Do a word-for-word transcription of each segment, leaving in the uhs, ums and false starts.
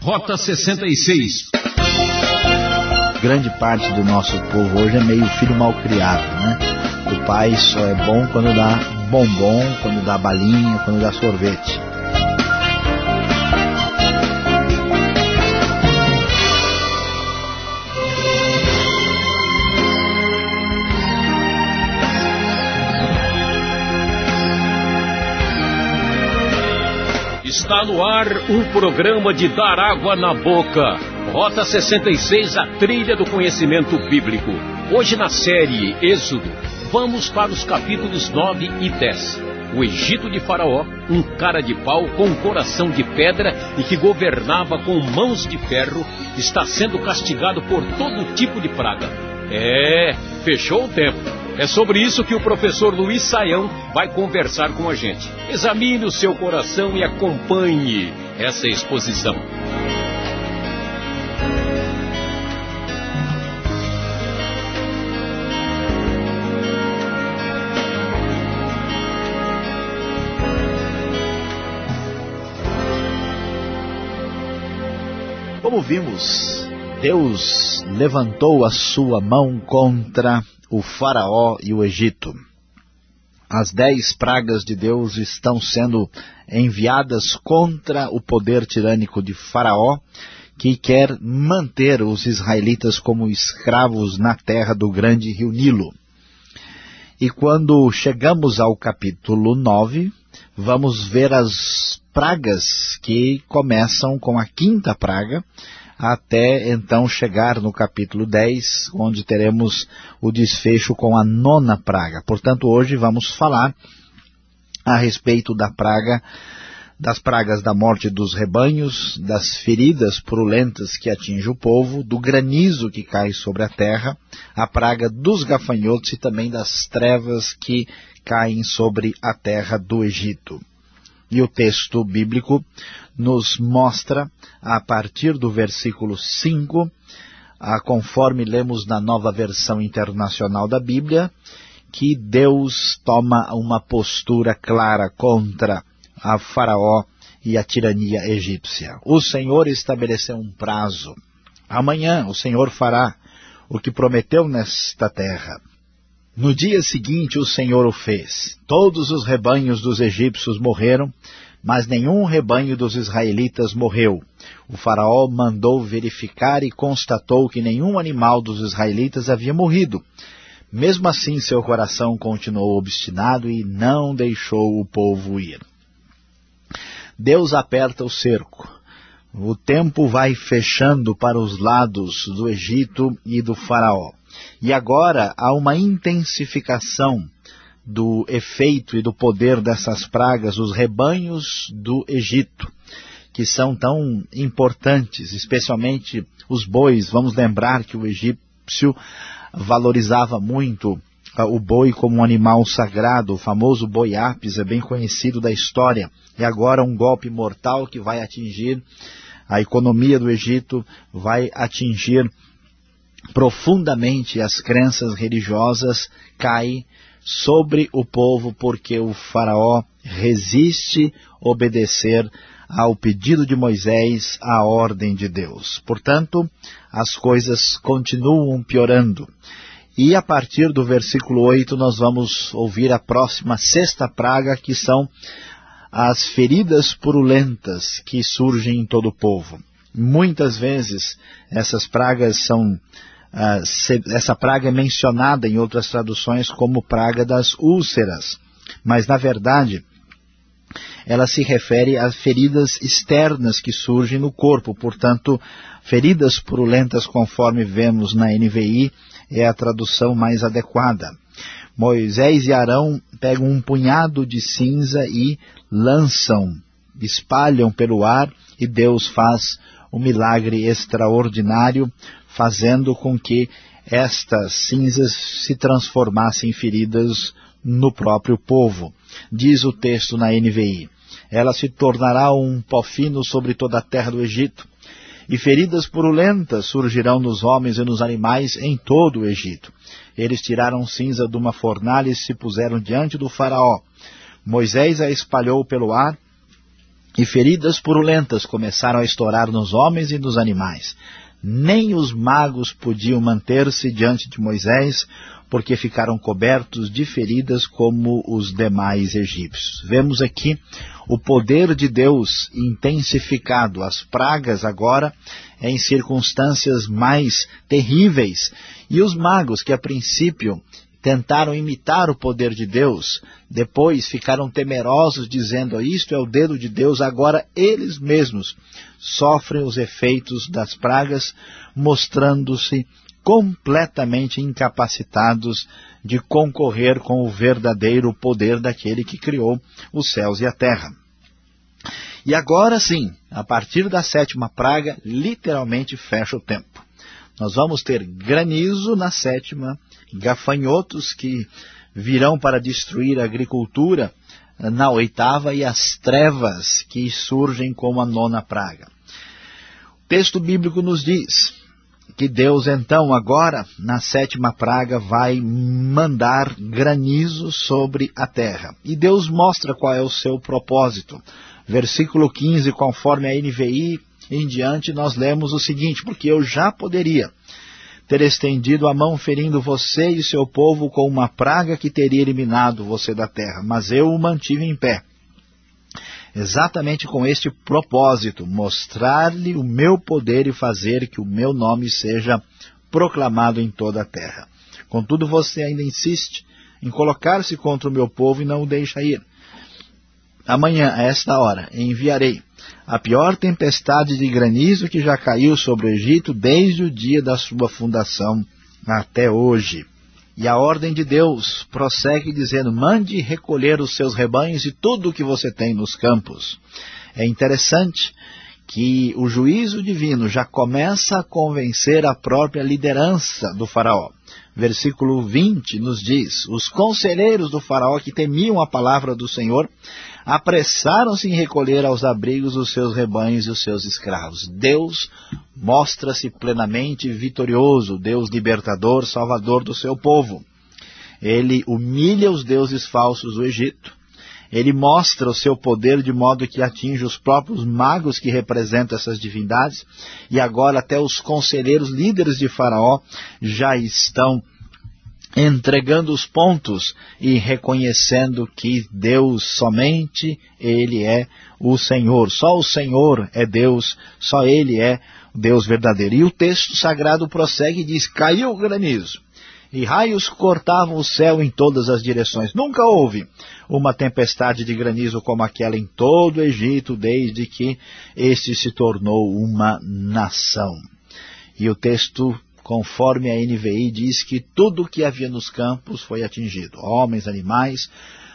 Rota sessenta e seis. Grande parte do nosso povo hoje é meio filho mal criado, né? O pai só é bom quando dá bombom, quando dá balinha, quando dá sorvete. Está no ar um programa de dar água na boca. Rota sessenta e seis, a trilha do conhecimento bíblico. Hoje na série Êxodo, vamos para os capítulos nove e dez. O Egito de Faraó, um cara de pau com um coração de pedra e que governava com mãos de ferro, está sendo castigado por todo tipo de praga. É, fechou o tempo. É sobre isso que o professor Luiz Saião vai conversar com a gente. Examine o seu coração e acompanhe essa exposição. Como vimos, Deus levantou a sua mão contra o Faraó e o Egito. As dez pragas de Deus estão sendo enviadas contra o poder tirânico de Faraó, que quer manter os israelitas como escravos na terra do grande rio Nilo. E quando chegamos ao capítulo nove, vamos ver as pragas que começam com a quinta praga, até então chegar no capítulo dez, onde teremos o desfecho com a nona praga. Portanto, hoje vamos falar a respeito da praga, das pragas da morte dos rebanhos, das feridas purulentas que atingem o povo, do granizo que cai sobre a terra, a praga dos gafanhotos e também das trevas que caem sobre a terra do Egito. E o texto bíblico nos mostra, a partir do versículo cinco, a, conforme lemos na Nova Versão Internacional da Bíblia, que Deus toma uma postura clara contra a Faraó e a tirania egípcia. O Senhor estabeleceu um prazo. Amanhã o Senhor fará o que prometeu nesta terra. No dia seguinte o Senhor o fez. Todos os rebanhos dos egípcios morreram, mas nenhum rebanho dos israelitas morreu. O faraó mandou verificar e constatou que nenhum animal dos israelitas havia morrido. Mesmo assim, seu coração continuou obstinado e não deixou o povo ir. Deus aperta o cerco. O tempo vai fechando para os lados do Egito e do faraó. E agora há uma intensificação do efeito e do poder dessas pragas, os rebanhos do Egito, que são tão importantes, especialmente os bois. Vamos lembrar que o egípcio valorizava muito o boi como um animal sagrado. O famoso boi Apis é bem conhecido da história. E agora um golpe mortal que vai atingir a economia do Egito, vai atingir profundamente as crenças religiosas, cai sobre o povo porque o faraó resiste obedecer ao pedido de Moisés, à ordem de Deus. Portanto, as coisas continuam piorando. E a partir do versículo oito nós vamos ouvir a próxima sexta praga, que são as feridas purulentas que surgem em todo o povo. Muitas vezes essas pragas são Uh, se, essa praga é mencionada em outras traduções como praga das úlceras, mas na verdade ela se refere a feridas externas que surgem no corpo. Portanto, feridas purulentas, conforme vemos na N V I, é a tradução mais adequada. Moisés e Arão pegam um punhado de cinza e lançam, espalham pelo ar, e Deus faz um milagre extraordinário, fazendo com que estas cinzas se transformassem em feridas no próprio povo. Diz o texto na N V I, ela se tornará um pó fino sobre toda a terra do Egito, e feridas purulentas surgirão nos homens e nos animais em todo o Egito. Eles tiraram cinza de uma fornalha e se puseram diante do faraó. Moisés a espalhou pelo ar, e feridas purulentas começaram a estourar nos homens e nos animais. Nem os magos podiam manter-se diante de Moisés, porque ficaram cobertos de feridas como os demais egípcios. Vemos aqui o poder de Deus intensificado, as pragas agora em circunstâncias mais terríveis. E os magos, que a princípio tentaram imitar o poder de Deus, depois ficaram temerosos, dizendo, isto é o dedo de Deus, agora eles mesmos sofrem os efeitos das pragas, mostrando-se completamente incapacitados de concorrer com o verdadeiro poder daquele que criou os céus e a terra. E agora sim, a partir da sétima praga, literalmente fecha o tempo. Nós vamos ter granizo na sétima, gafanhotos que virão para destruir a agricultura na oitava e as trevas que surgem como a nona praga. O texto bíblico nos diz que Deus então agora na sétima praga vai mandar granizo sobre a terra. E Deus mostra qual é o seu propósito. Versículo quinze, conforme a N V I em diante, nós lemos o seguinte, porque eu já poderia ter estendido a mão ferindo você e seu povo com uma praga que teria eliminado você da terra, mas eu o mantive em pé. Exatamente com este propósito, mostrar-lhe o meu poder e fazer que o meu nome seja proclamado em toda a terra. Contudo, você ainda insiste em colocar-se contra o meu povo e não o deixa ir. Amanhã, a esta hora, enviarei a pior tempestade de granizo que já caiu sobre o Egito desde o dia da sua fundação até hoje. E a ordem de Deus prossegue dizendo, mande recolher os seus rebanhos e tudo o que você tem nos campos. É interessante que o juízo divino já começa a convencer a própria liderança do faraó. Versículo vinte nos diz, os conselheiros do faraó que temiam a palavra do Senhor apressaram-se em recolher aos abrigos os seus rebanhos e os seus escravos. Deus mostra-se plenamente vitorioso, Deus libertador, salvador do seu povo. Ele humilha os deuses falsos do Egito. Ele mostra o seu poder de modo que atinge os próprios magos que representam essas divindades. E agora até os conselheiros líderes de Faraó já estão entregando os pontos e reconhecendo que Deus somente Ele é o Senhor. Só o Senhor é Deus, só Ele é o Deus verdadeiro. E o texto sagrado prossegue e diz, caiu o granizo, e raios cortavam o céu em todas as direções. Nunca houve uma tempestade de granizo como aquela em todo o Egito, desde que este se tornou uma nação. E o texto, conforme a N V I, diz que tudo o que havia nos campos foi atingido. Homens, animais,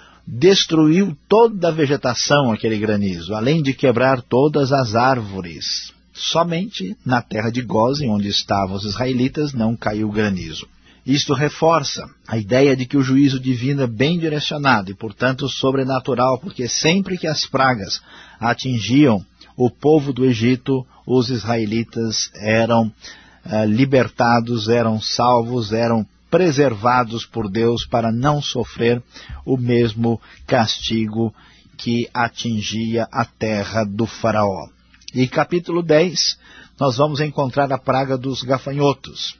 destruiu toda a vegetação aquele granizo, além de quebrar todas as árvores. Somente na terra de Gósen, onde estavam os israelitas, não caiu granizo. Isto reforça a ideia de que o juízo divino é bem direcionado e, portanto, sobrenatural, porque sempre que as pragas atingiam o povo do Egito, os israelitas eram uh, libertados, eram salvos, eram preservados por Deus para não sofrer o mesmo castigo que atingia a terra do faraó. E capítulo dez, nós vamos encontrar a praga dos gafanhotos.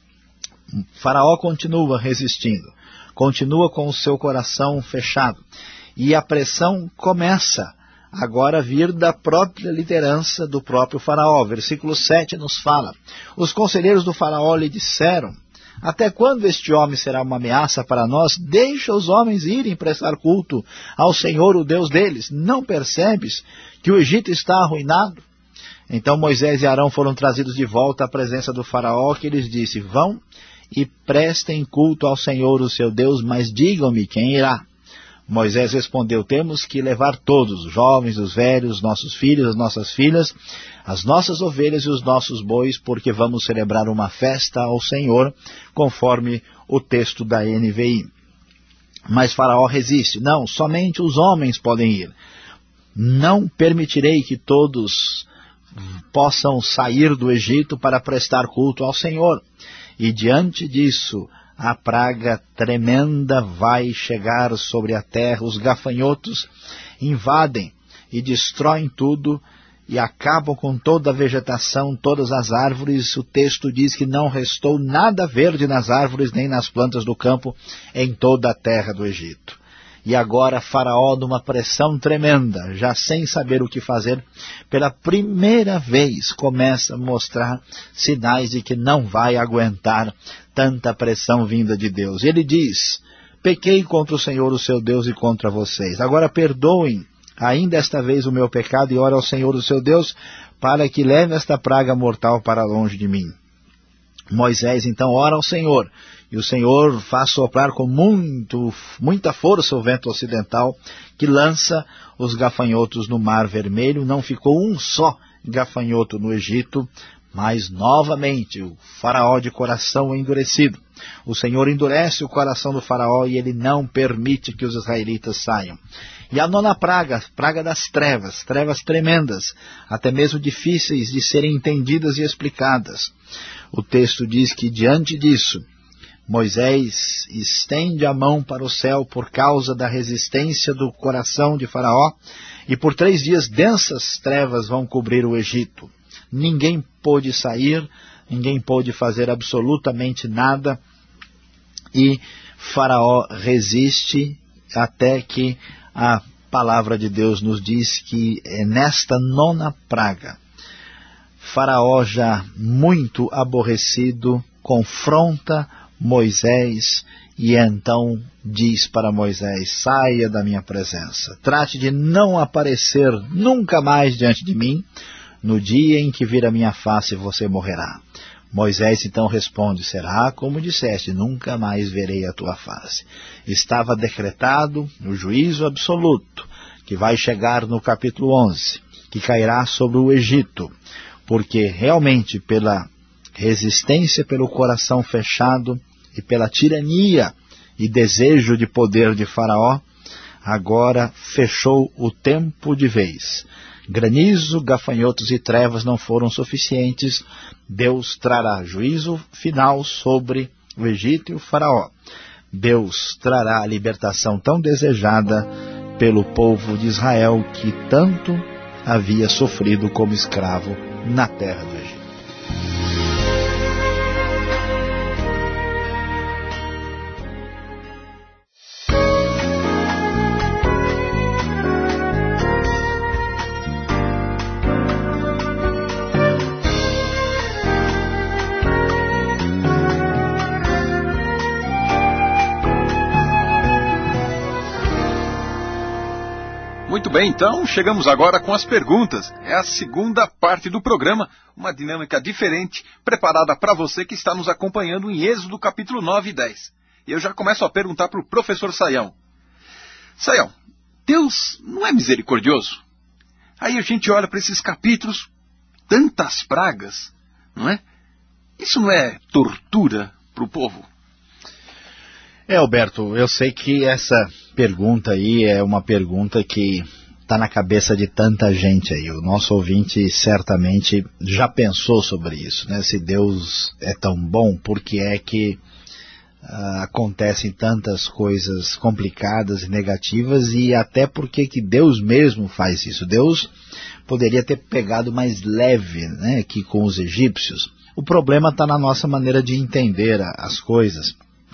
O faraó continua resistindo, continua com o seu coração fechado. E a pressão começa agora a vir da própria liderança do próprio faraó. Versículo sete nos fala, os conselheiros do faraó lhe disseram, até quando este homem será uma ameaça para nós? Deixa os homens irem prestar culto ao Senhor, o Deus deles. Não percebes que o Egito está arruinado? Então Moisés e Arão foram trazidos de volta à presença do faraó, que lhes disse, vão e prestem culto ao Senhor, o seu Deus, mas digam-me quem irá. Moisés respondeu, temos que levar todos, os jovens, os velhos, os nossos filhos, as nossas filhas, as nossas ovelhas e os nossos bois, porque vamos celebrar uma festa ao Senhor, conforme o texto da N V I. Mas Faraó resiste, não, somente os homens podem ir. Não permitirei que todos possam sair do Egito para prestar culto ao Senhor. E diante disso, a praga tremenda vai chegar sobre a terra. Os gafanhotos invadem e destroem tudo e acabam com toda a vegetação, todas as árvores. O texto diz que não restou nada verde nas árvores nem nas plantas do campo em toda a terra do Egito. E agora Faraó, numa pressão tremenda, já sem saber o que fazer, pela primeira vez começa a mostrar sinais de que não vai aguentar tanta pressão vinda de Deus. Ele diz: pequei contra o Senhor, o seu Deus, e contra vocês. Agora perdoem ainda esta vez o meu pecado e ore ao Senhor, o seu Deus, para que leve esta praga mortal para longe de mim. Moisés então ora ao Senhor, e o Senhor faz soprar com muito, muita força o vento ocidental, que lança os gafanhotos no Mar Vermelho. Não ficou um só gafanhoto no Egito, mas novamente o Faraó de coração endurecido. O Senhor endurece o coração do Faraó e ele não permite que os israelitas saiam. E a nona praga, praga das trevas, trevas tremendas, até mesmo difíceis de serem entendidas e explicadas. O texto diz que diante disso, Moisés estende a mão para o céu por causa da resistência do coração de Faraó, e por três dias densas trevas vão cobrir o Egito. Ninguém pôde sair, ninguém pôde fazer absolutamente nada, e Faraó resiste até que a palavra de Deus nos diz que é nesta nona praga, Faraó, já muito aborrecido, confronta Moisés e então diz para Moisés: saia da minha presença, trate de não aparecer nunca mais diante de mim. No dia em que vir a minha face, você morrerá. Moisés então responde: será como disseste, nunca mais verei a tua face. Estava decretado o juízo absoluto, que vai chegar no capítulo onze, que cairá sobre o Egito, porque realmente pela resistência, pelo coração fechado e pela tirania e desejo de poder de Faraó, agora fechou o tempo de vez. Granizo, gafanhotos e trevas não foram suficientes. Deus trará juízo final sobre o Egito e o Faraó. Deus trará a libertação tão desejada pelo povo de Israel, que tanto havia sofrido como escravo na terra do Egito. Muito bem, então chegamos agora com as perguntas. É a segunda parte do programa, uma dinâmica diferente, preparada para você que está nos acompanhando em Êxodo capítulo nove e dez. E eu já começo a perguntar para o professor Sayão. Sayão, Deus não é misericordioso? Aí a gente olha para esses capítulos, tantas pragas, não é? Isso não é tortura para o povo? É, Alberto, eu sei que essa pergunta aí é uma pergunta que está na cabeça de tanta gente aí. O nosso ouvinte certamente já pensou sobre isso, né? Se Deus é tão bom, por que é que uh, acontecem tantas coisas complicadas e negativas, e até por que que Deus mesmo faz isso? Deus poderia ter pegado mais leve, né, que com os egípcios. O problema está na nossa maneira de entender a, as coisas.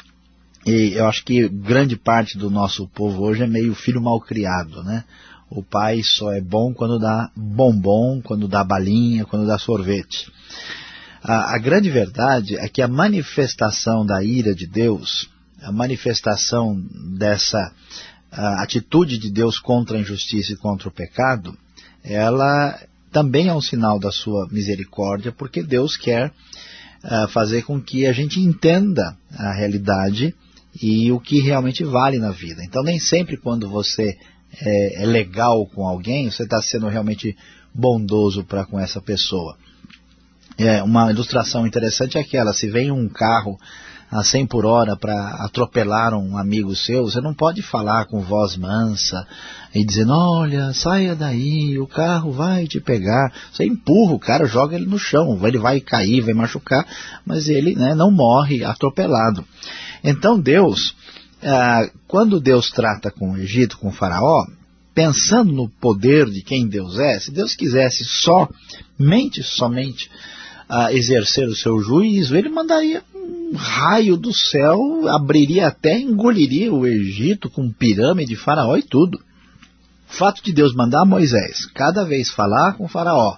E eu acho que grande parte do nosso povo hoje é meio filho mal criado, né? O pai só é bom quando dá bombom, quando dá balinha, quando dá sorvete. A, a grande verdade é que a manifestação da ira de Deus, a manifestação dessa a atitude de Deus contra a injustiça e contra o pecado, ela também é um sinal da sua misericórdia, porque Deus quer uh, fazer com que a gente entenda a realidade e o que realmente vale na vida. Então nem sempre quando você é, é legal com alguém, você está sendo realmente bondoso para com essa pessoa. É, uma ilustração interessante é aquela: se vem um carro a cem por hora para atropelar um amigo seu, você não pode falar com voz mansa e dizendo: olha, saia daí, o carro vai te pegar. Você empurra o cara, joga ele no chão, ele vai cair, vai machucar, mas ele, né, não morre atropelado. Então Deus, ah, quando Deus trata com o Egito, com o Faraó, pensando no poder de quem Deus é, se Deus quisesse somente, somente uh, exercer o seu juízo, ele mandaria um raio do céu, abriria a terra, engoliria o Egito com pirâmide, faraó e tudo. O fato de Deus mandar Moisés cada vez falar com o faraó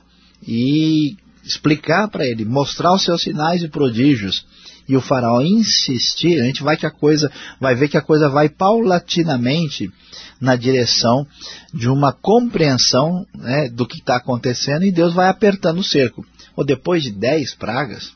e explicar para ele, mostrar os seus sinais e prodígios, e o faraó insistir, a gente vai, que a coisa, vai ver que a coisa vai paulatinamente na direção de uma compreensão, né, do que está acontecendo, e Deus vai apertando o cerco. Ou depois de dez pragas,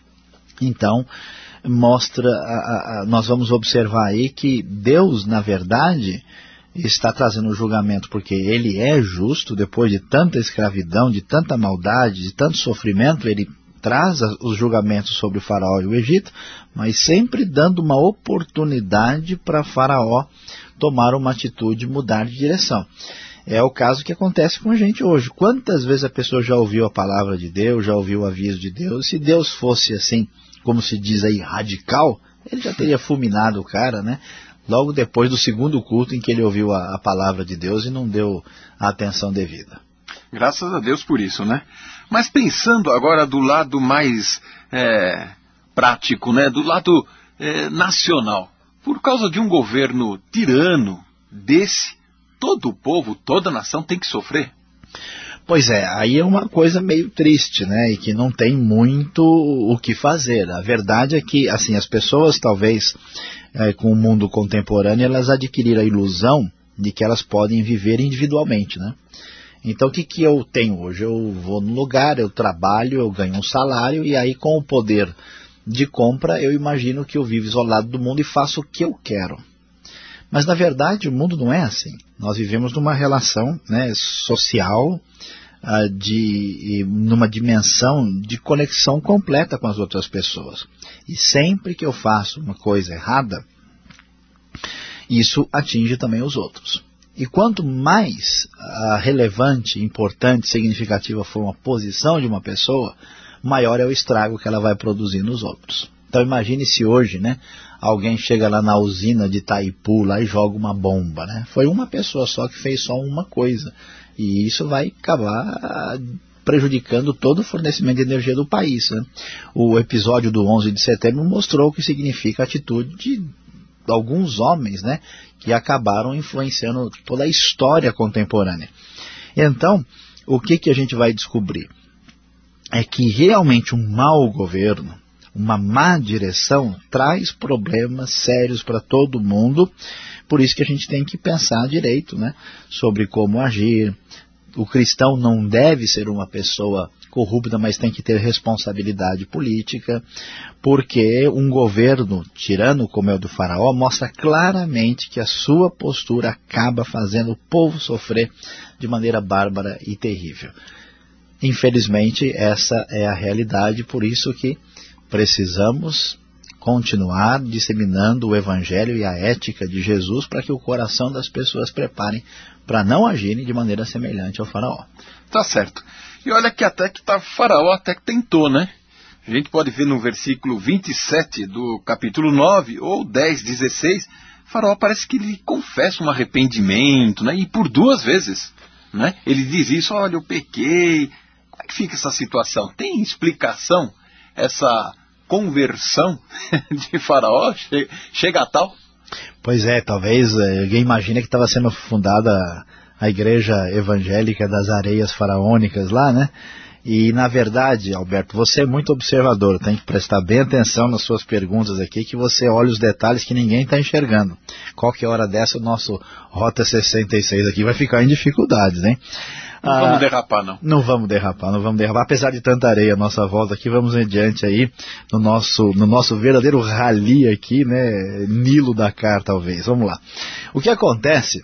então mostra, a, a, nós vamos observar aí que Deus, na verdade, está trazendo o julgamento porque ele é justo. Depois de tanta escravidão, de tanta maldade, de tanto sofrimento, ele traz os julgamentos sobre o faraó e o Egito, mas sempre dando uma oportunidade para faraó tomar uma atitude, mudar de direção. É o caso que acontece com a gente hoje. Quantas vezes a pessoa já ouviu a palavra de Deus, já ouviu o aviso de Deus? Se Deus fosse assim, como se diz aí, radical, ele já teria fulminado o cara, né? Logo depois do segundo culto em que ele ouviu a, a palavra de Deus e não deu a atenção devida. Graças a Deus por isso, né? Mas pensando agora do lado mais é, prático, né? Do lado é, nacional. Por causa de um governo tirano desse, todo o povo, toda a nação tem que sofrer. Pois é, aí é uma coisa meio triste, né? E que não tem muito o que fazer. A verdade é que, assim, as pessoas talvez, é, com o mundo contemporâneo, elas adquiriram a ilusão de que elas podem viver individualmente, né? Então o que, que eu tenho hoje? Eu vou no lugar, eu trabalho, eu ganho um salário, e aí com o poder de compra eu imagino que eu vivo isolado do mundo e faço o que eu quero. Mas na verdade o mundo não é assim. Nós vivemos numa relação, né, social, uh, de, numa dimensão de conexão completa com as outras pessoas. E sempre que eu faço uma coisa errada, isso atinge também os outros. E quanto mais uh, relevante, importante, significativa for uma posição de uma pessoa, maior é o estrago que ela vai produzir nos outros. Então imagine se hoje, né, alguém chega lá na usina de Itaipu lá e joga uma bomba, né? Foi uma pessoa só que fez só uma coisa. E isso vai acabar prejudicando todo o fornecimento de energia do país, né? O episódio do onze de setembro mostrou o que significa a atitude de alguns homens, né, que acabaram influenciando toda a história contemporânea. Então, o que, que a gente vai descobrir? É que realmente um mau governo, uma má direção, traz problemas sérios para todo mundo. Por isso que a gente tem que pensar direito, né, sobre como agir. O cristão não deve ser uma pessoa corrupta, mas tem que ter responsabilidade política, porque um governo tirano como é o do faraó mostra claramente que a sua postura acaba fazendo o povo sofrer de maneira bárbara e terrível. Infelizmente essa é a realidade, por isso que precisamos continuar disseminando o evangelho e a ética de Jesus para que o coração das pessoas preparem para não agirem de maneira semelhante ao faraó. Tá certo. E olha que até que tá, faraó até que tentou, né? A gente pode ver no versículo vinte e sete do capítulo nove ou dez, dezesseis, faraó parece que ele confessa um arrependimento, né? E por duas vezes, né? Ele diz isso, olha, eu pequei. Como é que fica essa situação? Tem explicação essa conversão de faraó? Chega, chega a tal? Pois é, talvez alguém imagine que estava sendo fundada a igreja evangélica das areias faraônicas lá, né? E na verdade, Alberto, você é muito observador, tem que prestar bem atenção nas suas perguntas aqui, que você olha os detalhes que ninguém está enxergando. Qualquer hora dessa o nosso Rota sessenta e seis aqui vai ficar em dificuldades, hein? Não ah, vamos derrapar, não. Não vamos derrapar, não vamos derrapar. Apesar de tanta areia à nossa volta aqui, vamos adiante aí no nosso, no nosso verdadeiro rally aqui, né? Nilo Dakar, talvez. Vamos lá. O que acontece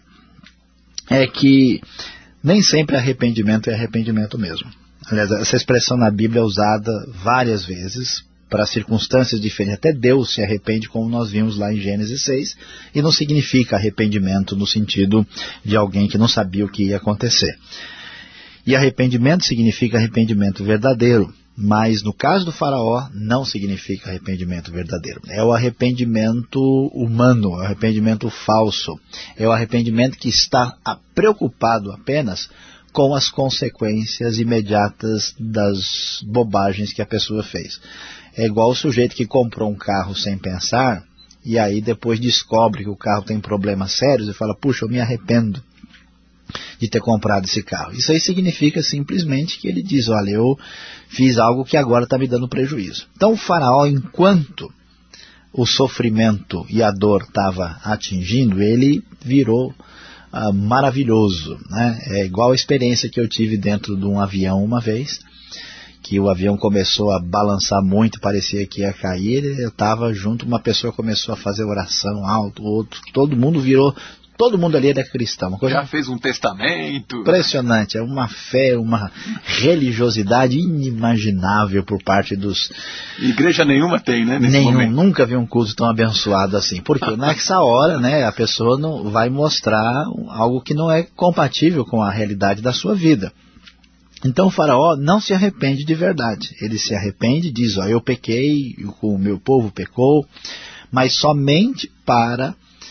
é que nem sempre arrependimento é arrependimento mesmo. Aliás, essa expressão na Bíblia é usada várias vezes para circunstâncias diferentes. Até Deus se arrepende, como nós vimos lá em Gênesis seis, e não significa arrependimento no sentido de alguém que não sabia o que ia acontecer. E arrependimento significa arrependimento verdadeiro. Mas no caso do faraó, não significa arrependimento verdadeiro. É o arrependimento humano, é o arrependimento falso. É o arrependimento que está preocupado apenas com as consequências imediatas das bobagens que a pessoa fez. É igual o sujeito que comprou um carro sem pensar, e aí depois descobre que o carro tem problemas sérios e fala, puxa, eu me arrependo de ter comprado esse carro. Isso aí significa simplesmente que ele diz, olha, eu fiz algo que agora está me dando prejuízo. Então o faraó, enquanto o sofrimento e a dor estava atingindo, ele virou ah, maravilhoso, né? É igual a experiência que eu tive dentro de um avião uma vez, que o avião começou a balançar muito, parecia que ia cair, eu estava junto, uma pessoa começou a fazer oração alto, outro, todo mundo virou... Todo mundo ali era cristão. Uma coisa já fez um testamento. Impressionante. É uma fé, uma religiosidade inimaginável por parte dos... Igreja nenhuma tem, né? Nesse Nenhum. Momento. Nunca vi um culto tão abençoado assim. Porque nessa hora, né, a pessoa não vai mostrar algo que não é compatível com a realidade da sua vida. Então o faraó não se arrepende de verdade. Ele se arrepende, diz, ó, eu pequei, o meu povo pecou, mas somente para...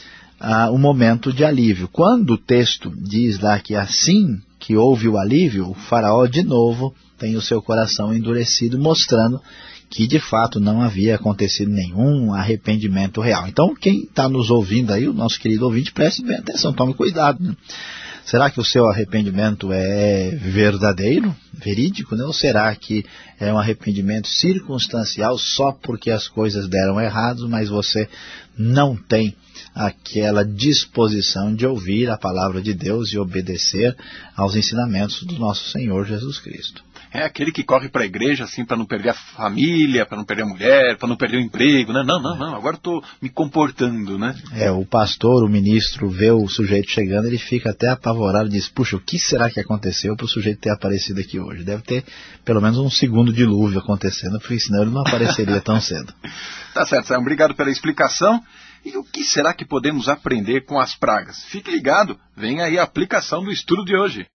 Uh, um momento de alívio. Quando o texto diz lá que assim que houve o alívio, o faraó de novo tem o seu coração endurecido, mostrando que de fato não havia acontecido nenhum arrependimento real. Então quem está nos ouvindo aí, o nosso querido ouvinte, preste bem atenção, tome cuidado, né? Será que o seu arrependimento é verdadeiro, verídico, né? Ou será que é um arrependimento circunstancial só porque as coisas deram errado, mas você não tem aquela disposição de ouvir a palavra de Deus e obedecer aos ensinamentos do nosso Senhor Jesus Cristo? É aquele que corre para a igreja assim para não perder a família, para não perder a mulher, para não perder o emprego, né? Não, não, não, agora estou me comportando, né? É, o pastor, o ministro, vê o sujeito chegando, ele fica até apavorado e diz, puxa, o que será que aconteceu para o sujeito ter aparecido aqui hoje? Deve ter pelo menos um segundo dilúvio acontecendo, porque senão ele não apareceria tão cedo. Tá certo, Sam, obrigado pela explicação. E o que será que podemos aprender com as pragas? Fique ligado, vem aí a aplicação do estudo de hoje.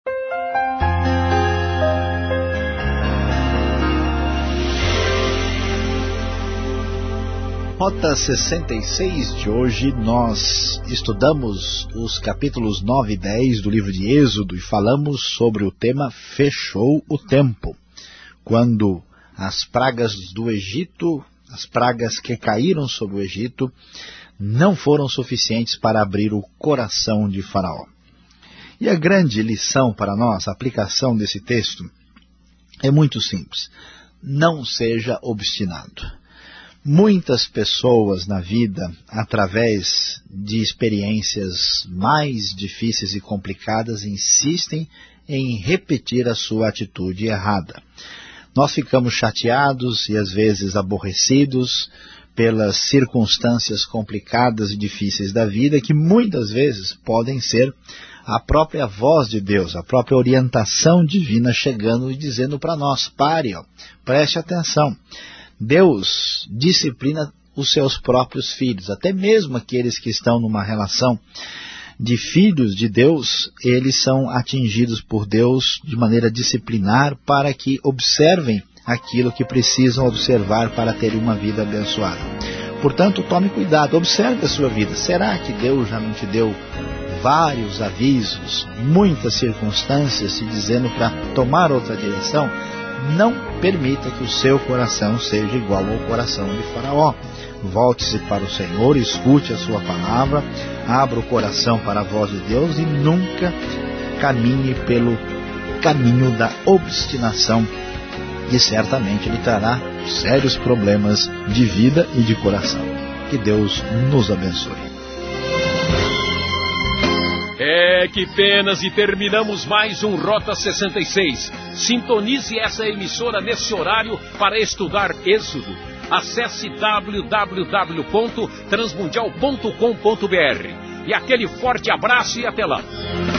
Rota sessenta e seis de hoje, nós estudamos os capítulos nove e dez do livro de Êxodo e falamos sobre o tema Fechou o Tempo, quando as pragas do Egito, as pragas que caíram sobre o Egito, não foram suficientes para abrir o coração de Faraó. E a grande lição para nós, a aplicação desse texto, é muito simples. Não seja obstinado. Muitas pessoas na vida, através de experiências mais difíceis e complicadas, insistem em repetir a sua atitude errada. Nós ficamos chateados e às vezes aborrecidos pelas circunstâncias complicadas e difíceis da vida, que muitas vezes podem ser a própria voz de Deus, a própria orientação divina chegando e dizendo para nós, pare, ó, preste atenção. Deus disciplina os seus próprios filhos, até mesmo aqueles que estão numa relação de filhos de Deus, eles são atingidos por Deus de maneira disciplinar para que observem aquilo que precisam observar para terem uma vida abençoada. Portanto, tome cuidado, observe a sua vida. Será que Deus já não te deu vários avisos, muitas circunstâncias te dizendo para tomar outra direção? Não permita que o seu coração seja igual ao coração de Faraó. Volte-se para o Senhor, escute a sua palavra, abra o coração para a voz de Deus e nunca caminhe pelo caminho da obstinação, e certamente ele trará sérios problemas de vida e de coração. Que Deus nos abençoe. É, que penas, e terminamos mais um Rota sessenta e seis. Sintonize essa emissora nesse horário para estudar Êxodo. Acesse w w w ponto transmundial ponto com ponto b r. E aquele forte abraço e até lá.